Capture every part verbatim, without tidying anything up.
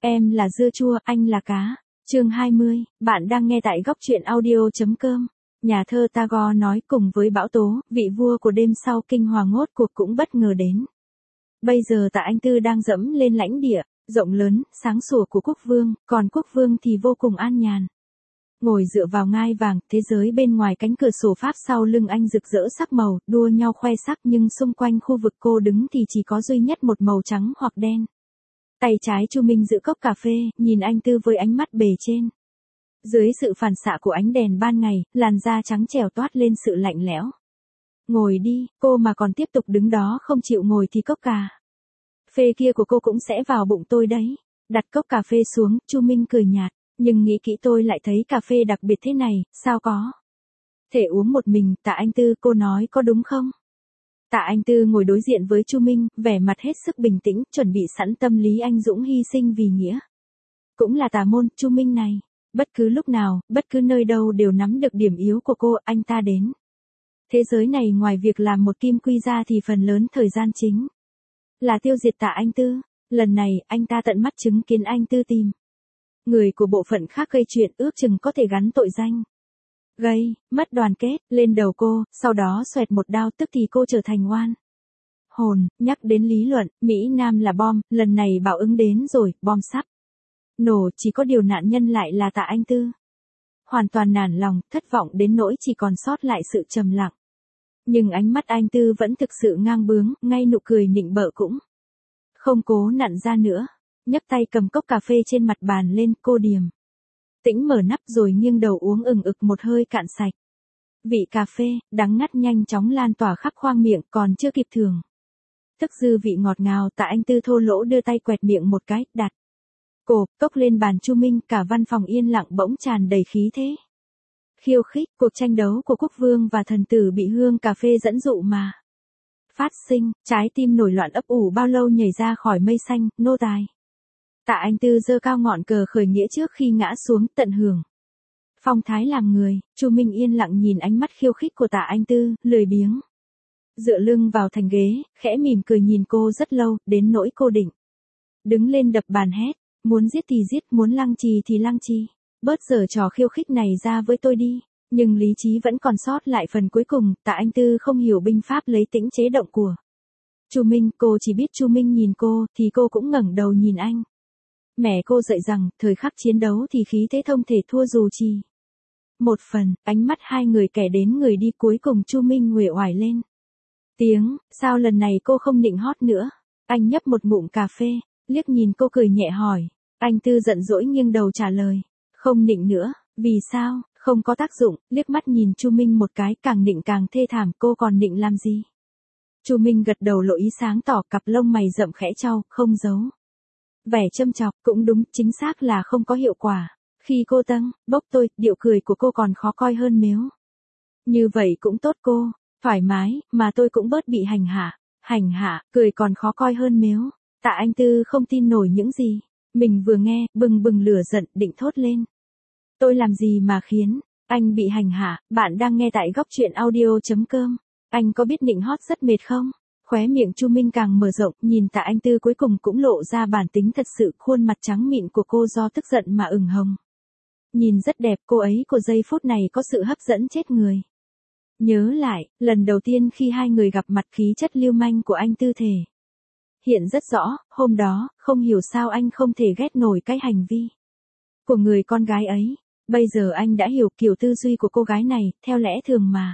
Em là dưa chua, anh là cá. Chương hai mươi, bạn đang nghe tại góc truyện audio.com. Nhà thơ Tagore nói cùng với bão tố, vị vua của đêm sau kinh hoàng ngốt cuộc cũng bất ngờ đến. Bây giờ Tạ Anh Tư đang dẫm lên lãnh địa, rộng lớn, sáng sủa của quốc vương, còn quốc vương thì vô cùng an nhàn. Ngồi dựa vào ngai vàng, thế giới bên ngoài cánh cửa sổ Pháp sau lưng anh rực rỡ sắc màu, đua nhau khoe sắc nhưng xung quanh khu vực cô đứng thì chỉ có duy nhất một màu trắng hoặc đen. Tay trái Chu Minh giữ cốc cà phê, nhìn anh Tư với ánh mắt bề trên. Dưới sự phản xạ của ánh đèn ban ngày, làn da trắng trẻo toát lên sự lạnh lẽo. Ngồi đi, cô mà còn tiếp tục đứng đó không chịu ngồi thì cốc cà phê kia của cô cũng sẽ vào bụng tôi đấy. Đặt cốc cà phê xuống, Chu Minh cười nhạt, nhưng nghĩ kỹ tôi lại thấy cà phê đặc biệt thế này, sao có thể uống một mình. Tạ Anh Tư, cô nói có đúng không? Tạ Anh Tư ngồi đối diện với Chu Minh, vẻ mặt hết sức bình tĩnh, chuẩn bị sẵn tâm lý anh dũng hy sinh vì nghĩa. Cũng là tà môn, Chu Minh này. Bất cứ lúc nào, bất cứ nơi đâu đều nắm được điểm yếu của cô, anh ta đến. Thế giới này ngoài việc làm một kim quy ra thì phần lớn thời gian chính là tiêu diệt Tạ Anh Tư. Lần này, anh ta tận mắt chứng kiến anh Tư tìm người của bộ phận khác gây chuyện, ước chừng có thể gắn tội danh gây mất đoàn kết lên đầu cô, sau đó xoẹt một đao, tức thì cô trở thành oan hồn. Nhắc đến lý luận, Mỹ Nam là bom, lần này báo ứng đến rồi, bom sắp nổ, chỉ có điều nạn nhân lại là Tạ Anh Tư. Hoàn toàn nản lòng, thất vọng đến nỗi chỉ còn sót lại sự trầm lặng. Nhưng ánh mắt anh Tư vẫn thực sự ngang bướng, ngay nụ cười nịnh bợ cũng không cố nặn ra nữa. Nhấc tay cầm cốc cà phê trên mặt bàn lên, cô điềm tĩnh mở nắp rồi nghiêng đầu uống ừng ực một hơi cạn sạch. Vị cà phê, đắng ngắt nhanh chóng lan tỏa khắp khoang miệng, còn chưa kịp thưởng thức dư vị ngọt ngào, Tạ Anh Tư thô lỗ đưa tay quẹt miệng một cái, đặt cộp cốc lên bàn Chu Minh, cả văn phòng yên lặng bỗng tràn đầy khí thế khiêu khích. Cuộc tranh đấu của quốc vương và thần tử bị hương cà phê dẫn dụ mà phát sinh, trái tim nổi loạn ấp ủ bao lâu nhảy ra khỏi mây xanh, nô tài. Tạ Anh Tư giơ cao ngọn cờ khởi nghĩa trước khi ngã xuống, tận hưởng phong thái làm người. Chu Minh yên lặng nhìn ánh mắt khiêu khích của Tạ Anh Tư, lười biếng dựa lưng vào thành ghế, khẽ mỉm cười nhìn cô rất lâu, đến nỗi cô định đứng lên đập bàn hét, muốn giết thì giết, muốn lăng trì thì lăng trì. Bớt giở trò khiêu khích này ra với tôi đi. Nhưng lý trí vẫn còn sót lại phần cuối cùng. Tạ Anh Tư không hiểu binh pháp lấy tĩnh chế động của Chu Minh, cô chỉ biết Chu Minh nhìn cô, thì cô cũng ngẩng đầu nhìn anh. Mẹ cô dạy rằng, thời khắc chiến đấu thì khí thế thông thể thua dù chỉ một phần. Ánh mắt hai người kẻ đến người đi, cuối cùng Chu Minh uể oải lên tiếng, sao lần này cô không nịnh hót nữa? Anh nhấp một ngụm cà phê, liếc nhìn cô cười nhẹ hỏi. Anh Tư giận dỗi nghiêng đầu trả lời, không nịnh nữa. Vì sao? Không có tác dụng. Liếc mắt nhìn Chu Minh một cái, càng nịnh càng thê thảm, cô còn nịnh làm gì? Chu Minh gật đầu lộ ý sáng tỏ, cặp lông mày rậm khẽ chau, không giấu vẻ châm chọc. Cũng đúng, chính xác là không có hiệu quả. Khi cô tâng bốc tôi, điệu cười của cô còn khó coi hơn nếu như vậy cũng tốt, cô thoải mái, mà tôi cũng bớt bị hành hạ. Hành hạ, cười còn khó coi hơn nếu. Tạ Anh Tư không tin nổi những gì mình vừa nghe, bừng bừng lửa giận, định thốt lên. Tôi làm gì mà khiến anh bị hành hạ? Bạn đang nghe tại góc truyện audio.com. Anh có biết nịnh hót rất mệt không? Khóe miệng Chu Minh càng mở rộng, nhìn Tạ Anh Tư cuối cùng cũng lộ ra bản tính thật sự, khuôn mặt trắng mịn của cô do tức giận mà ửng hồng. Nhìn rất đẹp, cô ấy của giây phút này có sự hấp dẫn chết người. Nhớ lại, lần đầu tiên khi hai người gặp mặt, khí chất lưu manh của anh Tư thể hiện rất rõ. Hôm đó, không hiểu sao anh không thể ghét nổi cái hành vi của người con gái ấy. Bây giờ anh đã hiểu kiểu tư duy của cô gái này, theo lẽ thường mà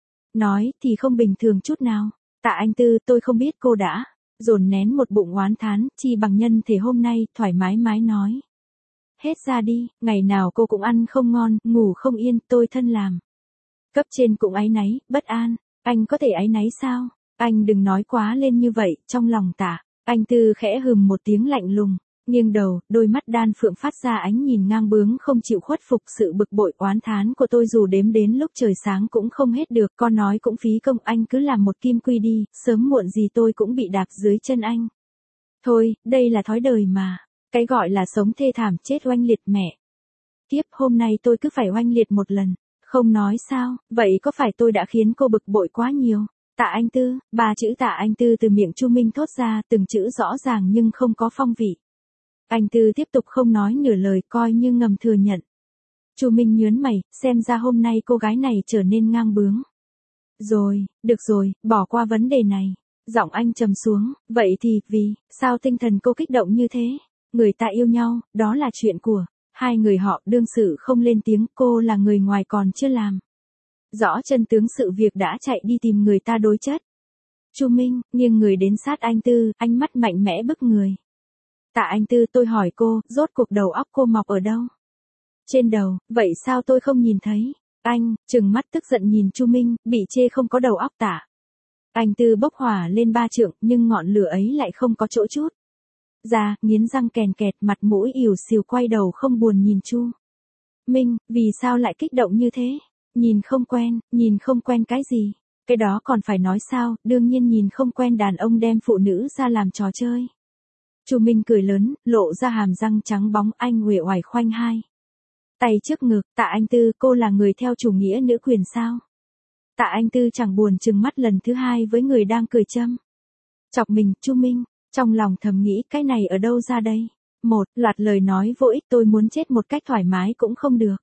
nói thì không bình thường chút nào. Tạ Anh Tư, tôi không biết cô đã dồn nén một bụng oán thán, chi bằng nhân thể hôm nay, thoải mái mái nói hết ra đi. Ngày nào cô cũng ăn không ngon, ngủ không yên, tôi thân làm cấp trên cũng áy náy, bất an. Anh có thể áy náy sao? Anh đừng nói quá lên như vậy. Trong lòng Tạ Anh Tư khẽ hừm một tiếng lạnh lùng, nghiêng đầu, đôi mắt đan phượng phát ra ánh nhìn ngang bướng không chịu khuất phục. Sự bực bội oán thán của tôi dù đếm đến lúc trời sáng cũng không hết được, con nói cũng phí công. Anh cứ làm một kim quy đi, sớm muộn gì tôi cũng bị đạp dưới chân anh thôi. Đây là thói đời mà. Cái gọi là sống thê thảm, chết oanh liệt mẹ tiếp. Hôm nay tôi cứ phải oanh liệt một lần. Không nói sao? Vậy có phải tôi đã khiến cô bực bội quá nhiều? Tạ Anh Tư, ba chữ Tạ Anh Tư từ miệng Chu Minh thốt ra, từng chữ rõ ràng nhưng không có phong vị Anh Tư tiếp tục không nói nửa lời, coi như ngầm thừa nhận. Chu Minh nhướng mày, xem ra hôm nay cô gái này trở nên ngang bướng. Rồi, được rồi, bỏ qua vấn đề này. Giọng anh trầm xuống, vậy thì, vì, sao tinh thần cô kích động như thế? Người ta yêu nhau, đó là chuyện của hai người họ, đương sự không lên tiếng, cô là người ngoài còn chưa làm rõ chân tướng sự việc đã chạy đi tìm người ta đối chất. Chu Minh, nghiêng người đến sát anh Tư, ánh mắt mạnh mẽ bức người. Tạ anh Tư, tôi hỏi cô, rốt cuộc đầu óc cô mọc ở đâu? Trên đầu, vậy sao tôi không nhìn thấy? Anh, trừng mắt tức giận nhìn Chu Minh, bị chê không có đầu óc Tạ. Anh Tư bốc hỏa lên ba trượng, nhưng ngọn lửa ấy lại không có chỗ chút ra, nghiến răng kèn kẹt, mặt mũi ỉu xìu, quay đầu không buồn nhìn Chu Minh, vì sao lại kích động như thế? Nhìn không quen, nhìn không quen cái gì? Cái đó còn phải nói sao, đương nhiên nhìn không quen đàn ông đem phụ nữ ra làm trò chơi. Chu Minh cười lớn, lộ ra hàm răng trắng bóng, anh uể oải khoanh hai tay trước ngực. Tạ anh Tư, cô là người theo chủ nghĩa nữ quyền sao? Tạ anh Tư chẳng buồn trừng mắt lần thứ hai với người đang cười châm chọc mình. Chu Minh trong lòng thầm nghĩ, cái này ở đâu ra đây? Một loạt lời nói vô ích, tôi muốn chết một cách thoải mái cũng không được.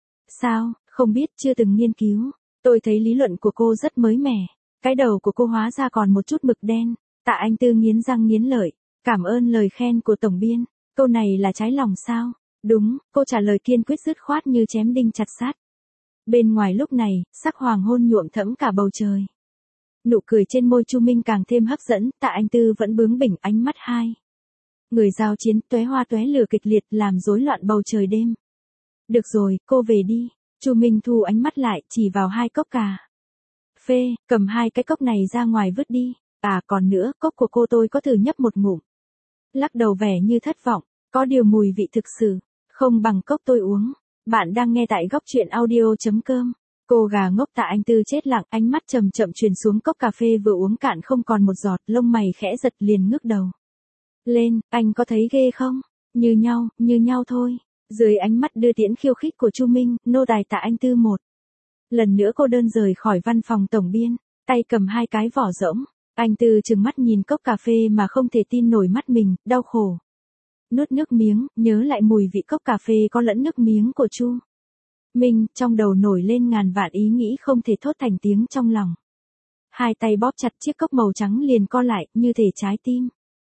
Sao, không biết, chưa từng nghiên cứu. Tôi thấy lý luận của cô rất mới mẻ. Cái đầu của cô hóa ra còn một chút mực đen. Tạ anh Tư nghiến răng nghiến lợi. Cảm ơn lời khen của tổng biên. Câu này là trái lòng sao? Đúng, cô trả lời kiên quyết dứt khoát như chém đinh chặt sắt. Bên ngoài lúc này, sắc hoàng hôn nhuộm thẫm cả bầu trời. Nụ cười trên môi Chu Minh càng thêm hấp dẫn, Tạ anh Tư vẫn bướng bỉnh, ánh mắt hai người giao chiến, tóe hoa tóe lửa kịch liệt, làm rối loạn bầu trời đêm. Được rồi, cô về đi. Chu Minh thu ánh mắt lại, chỉ vào hai cốc cà phê, cầm hai cái cốc này ra ngoài vứt đi. À còn nữa, cốc của cô tôi có thử nhấp một ngụm. Lắc đầu vẻ như thất vọng, có điều mùi vị thực sự không bằng cốc tôi uống. Bạn đang nghe tại góc truyện audio.com. Cô gà ngốc Tạ anh Tư chết lặng, ánh mắt chậm chậm truyền xuống cốc cà phê vừa uống cạn không còn một giọt, lông mày khẽ giật, liền ngước đầu lên. Anh có thấy ghê không? Như nhau, như nhau thôi. Dưới ánh mắt đưa tiễn khiêu khích của Chu Minh, nô tài Tạ anh Tư một lần nữa cô đơn rời khỏi văn phòng tổng biên, tay cầm hai cái vỏ rỗng. Anh Tư trừng mắt nhìn cốc cà phê mà không thể tin nổi mắt mình, đau khổ nuốt nước miếng, nhớ lại mùi vị cốc cà phê có lẫn nước miếng của Chu Minh, trong đầu nổi lên ngàn vạn ý nghĩ không thể thốt thành tiếng trong lòng. Hai tay bóp chặt chiếc cốc màu trắng liền co lại, như thể trái tim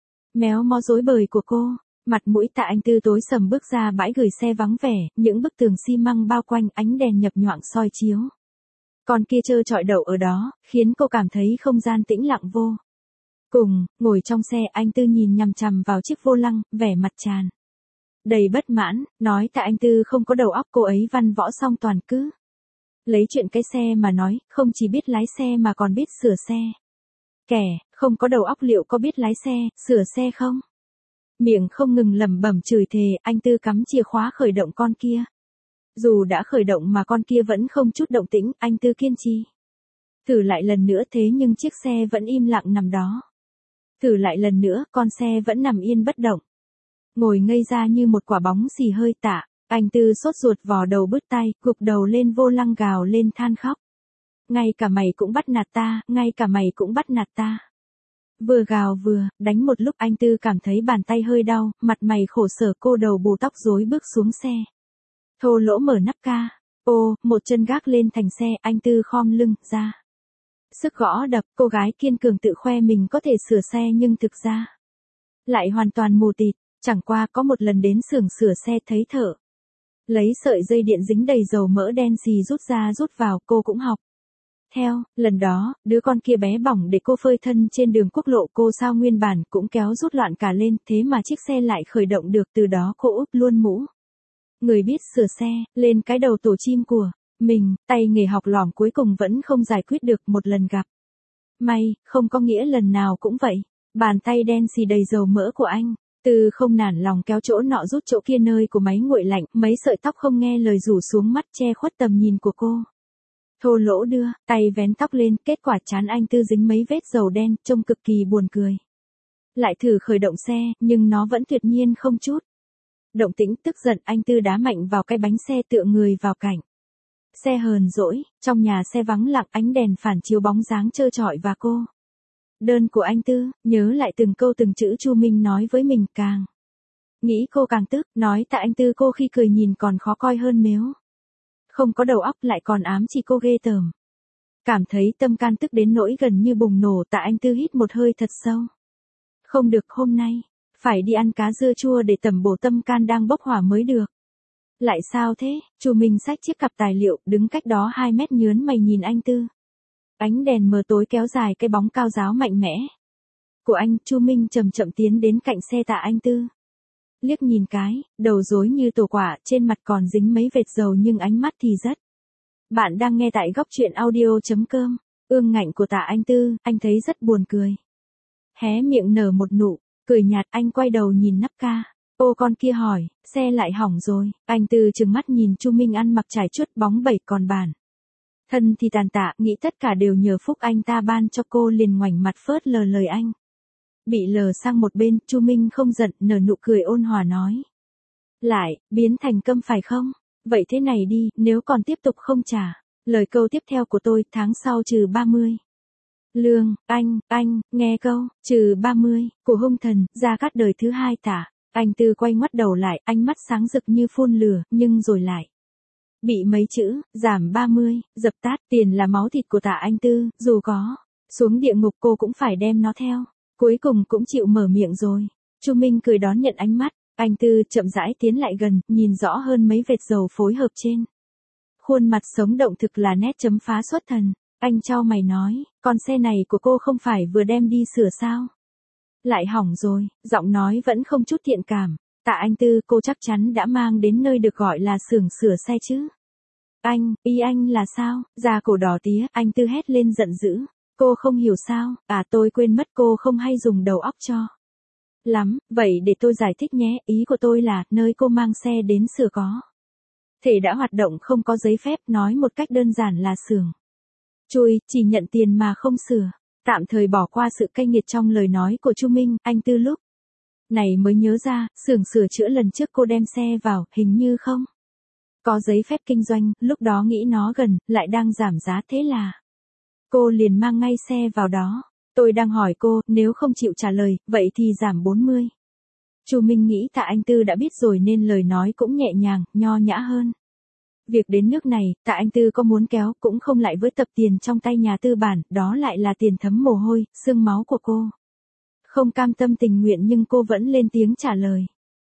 méo mó rối bời của cô. Mặt mũi Tạ anh Tư tối sầm bước ra bãi gửi xe vắng vẻ, những bức tường xi măng bao quanh, ánh đèn nhập nhoạng soi chiếu. Con kia trơ trọi đậu ở đó, khiến cô cảm thấy không gian tĩnh lặng vô cùng. Ngồi trong xe, anh Tư nhìn nhằm chằm vào chiếc vô lăng, vẻ mặt tràn đầy bất mãn, nói Tạ anh Tư không có đầu óc. Cô ấy văn võ song toàn, cứ lấy chuyện cái xe mà nói, không chỉ biết lái xe mà còn biết sửa xe. Kẻ không có đầu óc liệu có biết lái xe, sửa xe không? Miệng không ngừng lẩm bẩm chửi thề. Anh Tư cắm chìa khóa khởi động con kia. Dù đã khởi động mà con kia vẫn không chút động tĩnh, anh Tư kiên trì thử lại lần nữa, thế nhưng chiếc xe vẫn im lặng nằm đó. Thử lại lần nữa, con xe vẫn nằm yên bất động, ngồi ngây ra như một quả bóng xì hơi. Tạ anh Tư sốt ruột vò đầu bứt tai, gục đầu lên vô lăng gào lên than khóc. Ngay cả mày cũng bắt nạt ta, ngay cả mày cũng bắt nạt ta. Vừa gào vừa đánh một lúc, anh Tư cảm thấy bàn tay hơi đau, mặt mày khổ sở, cô đầu bù tóc rối bước xuống xe. Thô lỗ mở nắp ca. Ô, một chân gác lên thành xe, anh Tư khom lưng ra sức gõ đập. Cô gái kiên cường tự khoe mình có thể sửa xe nhưng thực ra lại hoàn toàn mù tịt. Chẳng qua có một lần đến xưởng sửa xe thấy thợ lấy sợi dây điện dính đầy dầu mỡ đen xì rút ra rút vào, cô cũng học theo. Lần đó, đứa con kia bé bỏng để cô phơi thân trên đường quốc lộ, cô sao nguyên bản cũng kéo rút loạn cả lên, thế mà chiếc xe lại khởi động được. Từ đó cô úp luôn mũ người biết sửa xe lên cái đầu tổ chim của mình. Tay nghề học lỏm cuối cùng vẫn không giải quyết được. Một lần gặp may, không có nghĩa lần nào cũng vậy. Bàn tay đen xì đầy dầu mỡ của anh Tư không nản lòng kéo chỗ nọ rút chỗ kia nơi của máy nguội lạnh, mấy sợi tóc không nghe lời rủ xuống mắt che khuất tầm nhìn của cô. Thô lỗ đưa tay vén tóc lên, kết quả trán anh Tư dính mấy vết dầu đen, trông cực kỳ buồn cười. Lại thử khởi động xe, nhưng nó vẫn tuyệt nhiên không chút động tĩnh. Tức giận, anh Tư đá mạnh vào cái bánh xe, tựa người vào cạnh xe hờn dỗi. Trong nhà xe vắng lặng, ánh đèn phản chiếu bóng dáng trơ trọi và cô đơn của anh Tư. Nhớ lại từng câu từng chữ Chu Minh nói với mình, càng Nghĩ cô càng tức, nói Tạ Anh Tư cô khi cười nhìn còn khó coi hơn mếu. Không có đầu óc lại còn ám chỉ cô ghê tởm. Cảm thấy tâm can tức đến nỗi gần như bùng nổ, Tạ Anh Tư hít một hơi thật sâu. Không được, hôm nay phải đi ăn cá dưa chua để tẩm bổ tâm can đang bốc hỏa mới được. Lại sao thế? Chu Minh xách chiếc cặp tài liệu, đứng cách đó hai mét nhớn mày nhìn anh Tư. Ánh đèn mờ tối kéo dài cái bóng cao ráo mạnh mẽ của anh. Chu Minh chậm chậm tiến đến cạnh xe Tạ Anh Tư. Liếc nhìn cái, đầu rối như tổ quả, trên mặt còn dính mấy vệt dầu nhưng ánh mắt thì rất. Bạn đang nghe tại góc truyện audio.com. Ương ngạnh của Tạ Anh Tư, anh thấy rất buồn cười. Hé miệng nở một nụ, cười nhạt, anh quay đầu nhìn nắp ca. Ô con kia hỏi, xe lại hỏng rồi. Anh Tư trừng mắt nhìn Chu Minh ăn mặc trải chuốt bóng bẩy còn bản. Thân thì tàn tạ, nghĩ tất cả đều nhờ phúc anh ta ban cho cô, liền ngoảnh mặt phớt lờ lời anh. Bị lờ sang một bên, Chu Minh không giận, nở nụ cười ôn hòa nói. Lại, biến thành câm phải không? Vậy thế này đi, nếu còn tiếp tục không trả. Lời câu tiếp theo của tôi, tháng sau trừ ba mươi. Lương, anh, anh, nghe câu, trừ ba mươi, của hung thần, Gia Cát đời thứ hai tả. Anh Tư quay ngoắt đầu lại, ánh mắt sáng rực như phun lửa, nhưng rồi lại. Bị mấy chữ, giảm ba mươi, dập tắt. Tiền là máu thịt của Tạ Anh Tư, dù có xuống địa ngục cô cũng phải đem nó theo. Cuối cùng cũng chịu mở miệng rồi. Chu Minh cười đón nhận ánh mắt. Anh Tư chậm rãi tiến lại gần, nhìn rõ hơn mấy vệt dầu phối hợp trên. Khuôn mặt sống động thực là nét chấm phá xuất thần. Anh chau mày nói, con xe này của cô không phải vừa đem đi sửa sao? Lại hỏng rồi, giọng nói vẫn không chút thiện cảm. Tạ Anh Tư, cô chắc chắn đã mang đến nơi được gọi là xưởng sửa xe chứ? Anh, ý anh là sao? Da cổ đỏ tía, anh Tư hét lên giận dữ. Cô không hiểu sao? À, tôi quên mất cô không hay dùng đầu óc cho lắm, vậy để tôi giải thích nhé. Ý của tôi là, nơi cô mang xe đến sửa có thể đã hoạt động không có giấy phép, nói một cách đơn giản là xưởng chui, chỉ nhận tiền mà không sửa. Tạm thời bỏ qua sự cay nghiệt trong lời nói của Chu Minh, anh Tư lúc này mới nhớ ra, xưởng sửa chữa lần trước cô đem xe vào, hình như không có giấy phép kinh doanh, lúc đó nghĩ nó gần, lại đang giảm giá, thế là cô liền mang ngay xe vào đó. Tôi đang hỏi cô, nếu không chịu trả lời, vậy thì giảm bốn mươi. Chu Minh nghĩ Tạ Anh Tư đã biết rồi nên lời nói cũng nhẹ nhàng, nho nhã hơn. Việc đến nước này, Tạ Anh Tư có muốn kéo cũng không lại với tập tiền trong tay nhà tư bản, đó lại là tiền thấm mồ hôi, xương máu của cô. Không cam tâm tình nguyện nhưng cô vẫn lên tiếng trả lời.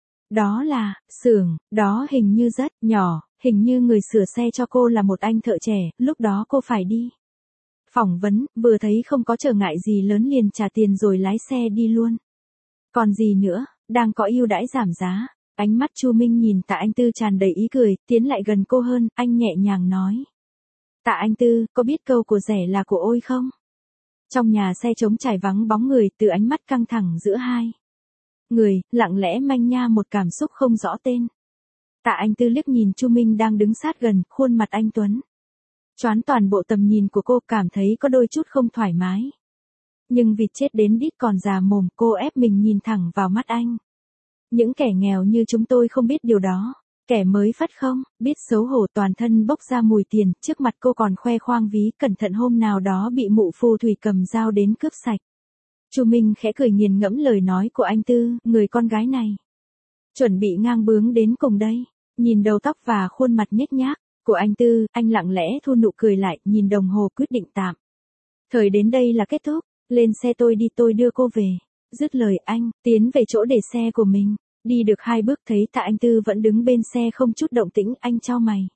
Đó là, xưởng, đó hình như rất nhỏ, hình như người sửa xe cho cô là một anh thợ trẻ, lúc đó cô phải đi phỏng vấn, vừa thấy không có trở ngại gì lớn liền trả tiền rồi lái xe đi luôn. Còn gì nữa, đang có ưu đãi giảm giá. Ánh mắt Chu Minh nhìn Tạ Anh Tư tràn đầy ý cười, tiến lại gần cô hơn, anh nhẹ nhàng nói. Tạ Anh Tư, có biết câu của rẻ là của ôi không? Trong nhà xe trống trải vắng bóng người, từ ánh mắt căng thẳng giữa hai người, lặng lẽ manh nha một cảm xúc không rõ tên. Tạ Anh Tư liếc nhìn Chu Minh đang đứng sát gần, khuôn mặt anh tuấn choán toàn bộ tầm nhìn của cô, cảm thấy có đôi chút không thoải mái. Nhưng vịt chết đến đít còn già mồm, cô ép mình nhìn thẳng vào mắt anh. Những kẻ nghèo như chúng tôi không biết điều đó. Kẻ mới phát không, biết xấu hổ, toàn thân bốc ra mùi tiền, trước mặt cô còn khoe khoang ví cẩn thận hôm nào đó bị mụ phù thủy cầm dao đến cướp sạch. Chu Minh khẽ cười nghiền ngẫm lời nói của anh Tư, người con gái này chuẩn bị ngang bướng đến cùng đây. Nhìn đầu tóc và khuôn mặt nhếch nhác của anh Tư, anh lặng lẽ thu nụ cười lại, nhìn đồng hồ quyết định tạm thời đến đây là kết thúc. Lên xe tôi đi, tôi đưa cô về. Dứt lời anh tiến về chỗ để xe của mình. Đi được hai bước thấy Tạ Anh Tư vẫn đứng bên xe không chút động tĩnh, anh chau mày.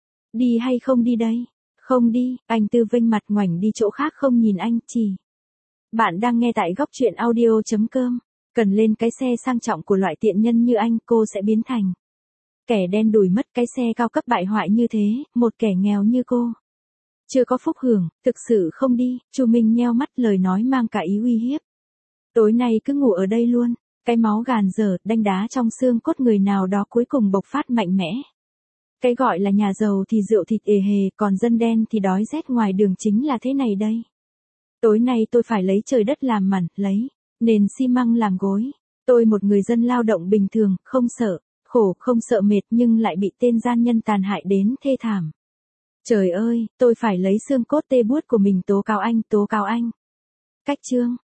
Đi hay không đi đây? Không đi. Anh Tư vênh mặt ngoảnh đi chỗ khác không nhìn anh, chỉ. Bạn đang nghe tại góc truyện audio.com. Cần lên cái xe sang trọng của loại tiện nhân như anh, cô sẽ biến thành kẻ đen đủi mất. Cái xe cao cấp bại hoại như thế, một kẻ nghèo như cô chưa có phúc hưởng, thực sự không đi. Chu Minh nheo mắt, lời nói mang cả ý uy hiếp. Tối nay cứ ngủ ở đây luôn. Cái máu gàn dở, đanh đá trong xương cốt người nào đó cuối cùng bộc phát mạnh mẽ. Cái gọi là nhà giàu thì rượu thịt ề hề, còn dân đen thì đói rét ngoài đường, chính là thế này đây. Tối nay tôi phải lấy trời đất làm mảnh, lấy nền xi măng làm gối. Tôi một người dân lao động bình thường, không sợ khổ, không sợ mệt, nhưng lại bị tên gian nhân tàn hại đến thê thảm. Trời ơi, tôi phải lấy xương cốt tê buốt của mình tố cáo anh, tố cáo anh. Cách chương